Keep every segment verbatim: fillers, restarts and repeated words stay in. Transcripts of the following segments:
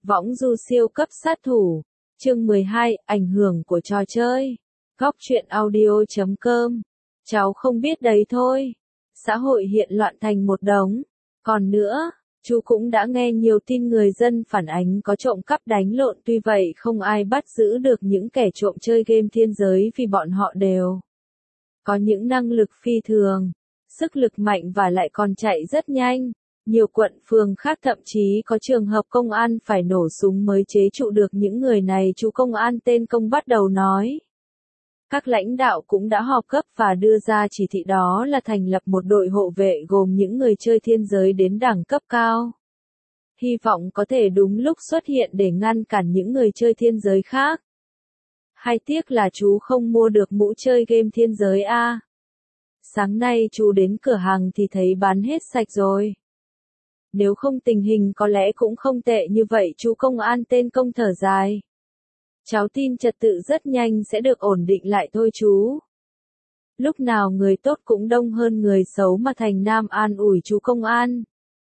Võng du siêu cấp sát thủ. Chương mười hai, ảnh hưởng của trò chơi. Góc truyện audio chấm com. Cháu không biết đấy thôi. Xã hội hiện loạn thành một đống. Còn nữa, chú cũng đã nghe nhiều tin người dân phản ánh có trộm cắp đánh lộn, tuy vậy không ai bắt giữ được những kẻ trộm chơi game thiên giới vì bọn họ đều có những năng lực phi thường, sức lực mạnh và lại còn chạy rất nhanh. Nhiều quận phường khác thậm chí có trường hợp công an phải nổ súng mới chế trụ được những người này. Chú công an tên Công bắt đầu nói. Các lãnh đạo cũng đã họp gấp và đưa ra chỉ thị, đó là thành lập một đội hộ vệ gồm những người chơi thiên giới đến đẳng cấp cao. Hy vọng có thể đúng lúc xuất hiện để ngăn cản những người chơi thiên giới khác. Hay tiếc là chú không mua được mũ chơi game thiên giới a. Sáng nay chú đến cửa hàng thì thấy bán hết sạch rồi. Nếu không tình hình có lẽ cũng không tệ như vậy. Chú công an tên Công thở dài. Cháu tin trật tự rất nhanh sẽ được ổn định lại thôi chú. Lúc nào người tốt cũng đông hơn người xấu mà. Thành Nam an ủi chú công an.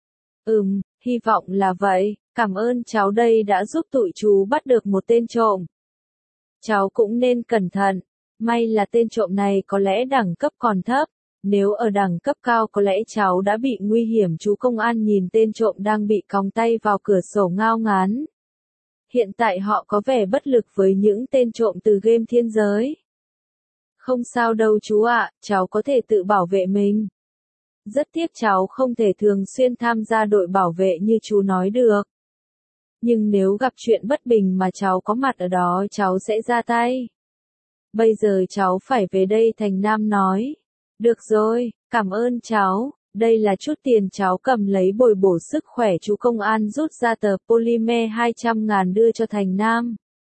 Ừm, hy vọng là vậy, cảm ơn cháu đây đã giúp tụi chú bắt được một tên trộm. Cháu cũng nên cẩn thận, may là tên trộm này có lẽ đẳng cấp còn thấp. Nếu ở đẳng cấp cao có lẽ cháu đã bị nguy hiểm. Chú công an nhìn tên trộm đang bị còng tay vào cửa sổ ngao ngán. Hiện tại họ có vẻ bất lực với những tên trộm từ game thiên giới. Không sao đâu chú ạ, cháu có thể tự bảo vệ mình. Rất tiếc cháu không thể thường xuyên tham gia đội bảo vệ như chú nói được. Nhưng nếu gặp chuyện bất bình mà cháu có mặt ở đó cháu sẽ ra tay. Bây giờ cháu phải về đây. Thành Nam nói. Được rồi, cảm ơn cháu, đây là chút tiền cháu cầm lấy bồi bổ sức khỏe. Chú công an rút ra tờ polymer hai trăm ngàn đưa cho Thành Nam.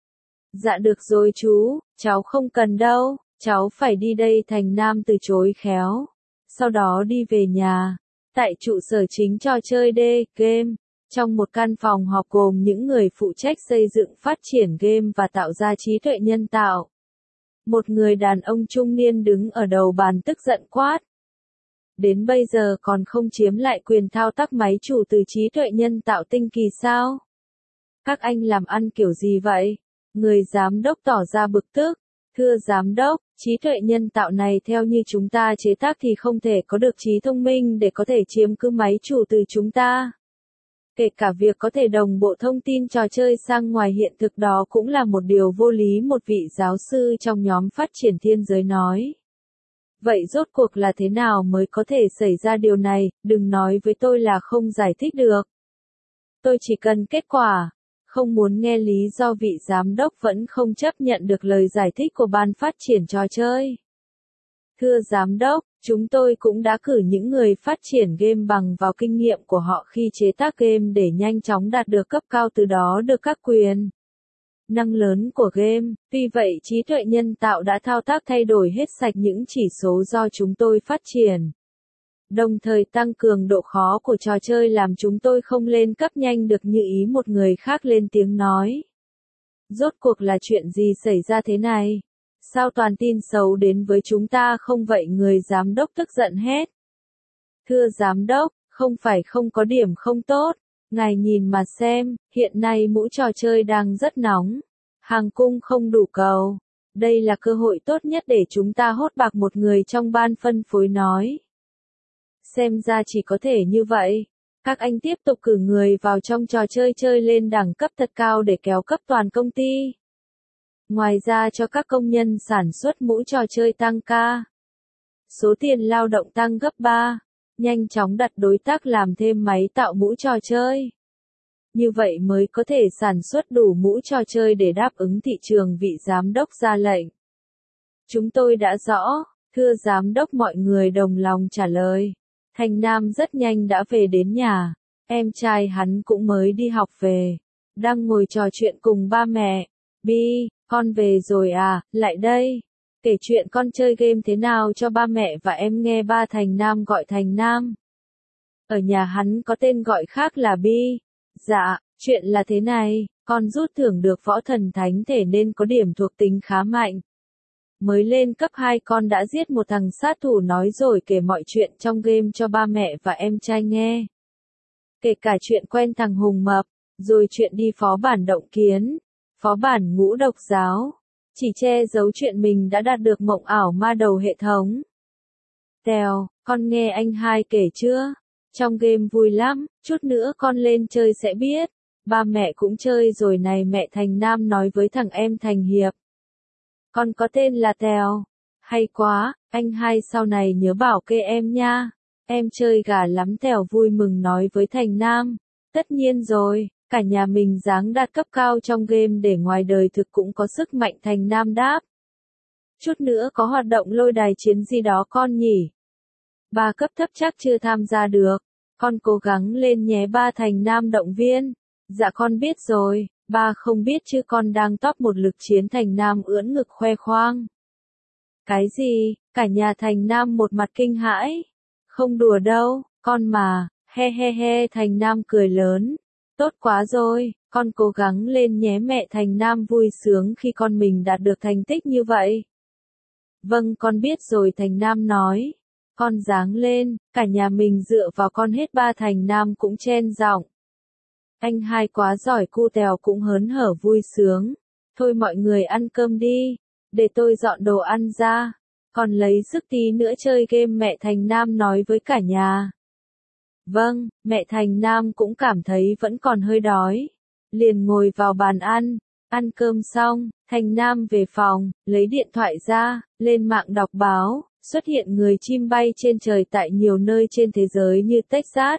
Dạ được rồi chú, cháu không cần đâu, cháu phải đi đây. Thành Nam từ chối khéo. Sau đó đi về nhà. Tại trụ sở chính trò chơi D Game, trong một căn phòng họp gồm những người phụ trách xây dựng phát triển game và tạo ra trí tuệ nhân tạo. Một người đàn ông trung niên đứng ở đầu bàn tức giận quát. Đến bây giờ còn không chiếm lại quyền thao tác máy chủ từ trí tuệ nhân tạo tinh kỳ sao? Các anh làm ăn kiểu gì vậy? Người giám đốc tỏ ra bực tức. Thưa giám đốc, trí tuệ nhân tạo này theo như chúng ta chế tác thì không thể có được trí thông minh để có thể chiếm cứ máy chủ từ chúng ta. Kể cả việc có thể đồng bộ thông tin trò chơi sang ngoài hiện thực đó cũng là một điều vô lý. Một vị giáo sư trong nhóm phát triển thiên giới nói. Vậy rốt cuộc là thế nào mới có thể xảy ra điều này? Đừng nói với tôi là không giải thích được. Tôi chỉ cần kết quả. Không muốn nghe lý do. Vị giám đốc vẫn không chấp nhận được lời giải thích của ban phát triển trò chơi. Thưa giám đốc, chúng tôi cũng đã cử những người phát triển game bằng vào kinh nghiệm của họ khi chế tác game để nhanh chóng đạt được cấp cao, từ đó được các quyền năng lớn của game. Tuy vậy trí tuệ nhân tạo đã thao tác thay đổi hết sạch những chỉ số do chúng tôi phát triển. Đồng thời tăng cường độ khó của trò chơi làm chúng tôi không lên cấp nhanh được như ý. Một người khác lên tiếng nói. Rốt cuộc là chuyện gì xảy ra thế này? Sao toàn tin xấu đến với chúng ta không vậy? Người giám đốc tức giận hét. Thưa giám đốc, không phải không có điểm không tốt. Ngài nhìn mà xem, hiện nay mũ trò chơi đang rất nóng. Hàng cung không đủ cầu. Đây là cơ hội tốt nhất để chúng ta hốt bạc. Một người trong ban phân phối nói. Xem ra chỉ có thể như vậy. Các anh tiếp tục cử người vào trong trò chơi chơi lên đẳng cấp thật cao để kéo cấp toàn công ty. Ngoài ra cho các công nhân sản xuất mũ trò chơi tăng ca. Số tiền lao động tăng gấp ba. Nhanh chóng đặt đối tác làm thêm máy tạo mũ trò chơi. Như vậy mới có thể sản xuất đủ mũ trò chơi để đáp ứng thị trường. Vị giám đốc ra lệnh. Chúng tôi đã rõ, thưa giám đốc. Mọi người đồng lòng trả lời. Thành Nam rất nhanh đã về đến nhà. Em trai hắn cũng mới đi học về. Đang ngồi trò chuyện cùng ba mẹ. Bi, con về rồi à, lại đây. Kể chuyện con chơi game thế nào cho ba mẹ và em nghe. Ba Thành Nam gọi Thành Nam. Ở nhà hắn có tên gọi khác là Bi. Dạ, chuyện là thế này, con rút thưởng được võ thần thánh thể nên có điểm thuộc tính khá mạnh. Mới lên cấp hai con đã giết một thằng sát thủ, nói rồi kể mọi chuyện trong game cho ba mẹ và em trai nghe. Kể cả chuyện quen thằng Hùng Mập. rồi chuyện đi phó bản động kiến, phó bản ngũ độc giáo, chỉ che giấu chuyện mình đã đạt được mộng ảo ma đầu hệ thống. Tèo, con nghe anh hai kể chưa? Trong game vui lắm, chút nữa con lên chơi sẽ biết. Ba mẹ cũng chơi rồi này, mẹ Thành Nam nói với thằng em Thành Hiệp. Con có tên là Tèo. Hay quá, anh hai sau này nhớ bảo kê em nha. Em chơi gà lắm, Tèo vui mừng nói với Thành Nam. Tất nhiên rồi, cả nhà mình dáng đạt cấp cao trong game để ngoài đời thực cũng có sức mạnh, Thành Nam đáp. Chút nữa có hoạt động lôi đài chiến gì đó con nhỉ? Ba cấp thấp chắc chưa tham gia được. Con cố gắng lên nhé ba, Thành Nam động viên. Dạ con biết rồi, ba không biết chứ con đang top một lực chiến, Thành Nam ưỡn ngực khoe khoang. Cái gì? Cả nhà Thành Nam một mặt kinh hãi. Không đùa đâu, con mà, he he he, Thành Nam cười lớn. Tốt quá rồi, con cố gắng lên nhé, mẹ Thành Nam vui sướng khi con mình đạt được thành tích như vậy. Vâng con biết rồi, Thành Nam nói. Con ráng lên, cả nhà mình dựa vào con hết, ba, Thành Nam cũng chen giọng. Anh hai quá giỏi, cu Tèo cũng hớn hở vui sướng. Thôi mọi người ăn cơm đi, để tôi dọn đồ ăn ra. Còn lấy sức tí nữa chơi game, mẹ Thành Nam nói với cả nhà. Vâng, mẹ Thành Nam cũng cảm thấy vẫn còn hơi đói. Liền ngồi vào bàn ăn, ăn cơm xong, Thành Nam về phòng, lấy điện thoại ra, lên mạng đọc báo, xuất hiện người chim bay trên trời tại nhiều nơi trên thế giới như Texas,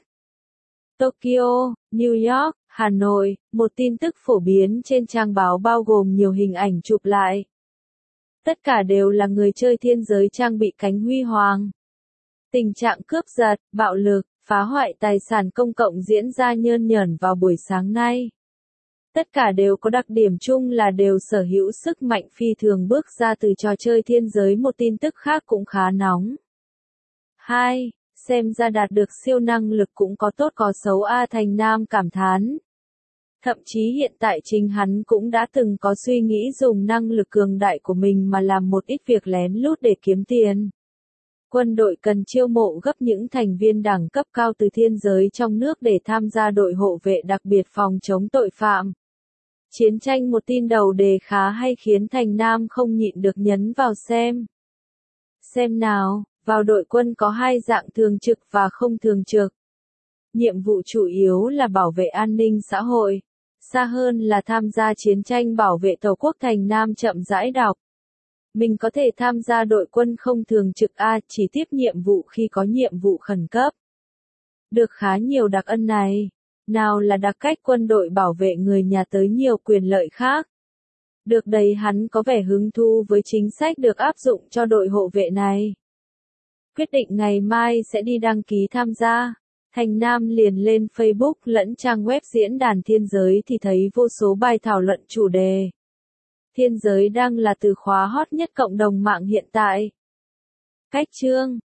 Tokyo, New York, Hà Nội. Một tin tức phổ biến trên trang báo bao gồm nhiều hình ảnh chụp lại. Tất cả đều là người chơi thiên giới trang bị cánh huy hoàng. Tình trạng cướp giật, bạo lực, phá hoại tài sản công cộng diễn ra nhơn nhởn vào buổi sáng nay. Tất cả đều có đặc điểm chung là đều sở hữu sức mạnh phi thường bước ra từ trò chơi thiên giới. Một tin tức khác cũng khá nóng. hai. Xem ra đạt được siêu năng lực cũng có tốt có xấu a, Thành Nam cảm thán. Thậm chí hiện tại chính hắn cũng đã từng có suy nghĩ dùng năng lực cường đại của mình mà làm một ít việc lén lút để kiếm tiền. Quân đội cần chiêu mộ gấp những thành viên đẳng cấp cao từ thiên giới trong nước để tham gia đội hộ vệ đặc biệt phòng chống tội phạm. Chiến tranh, một tin đầu đề khá hay khiến Thành Nam không nhịn được nhấn vào xem. Xem nào, vào đội quân có hai dạng, thường trực và không thường trực. Nhiệm vụ chủ yếu là bảo vệ an ninh xã hội, xa hơn là tham gia chiến tranh bảo vệ tổ quốc, Thành Nam chậm rãi đọc. Mình có thể tham gia đội quân không thường trực A, chỉ tiếp nhiệm vụ khi có nhiệm vụ khẩn cấp. Được khá nhiều đặc ân này. Nào là đặc cách quân đội bảo vệ người nhà tới nhiều quyền lợi khác. Được đấy, hắn có vẻ hứng thú với chính sách được áp dụng cho đội hộ vệ này. Quyết định ngày mai sẽ đi đăng ký tham gia. Thành Nam liền lên Facebook lẫn trang web diễn đàn thiên giới thì thấy vô số bài thảo luận chủ đề. Thiên giới đang là từ khóa hot nhất cộng đồng mạng hiện tại. Cách chương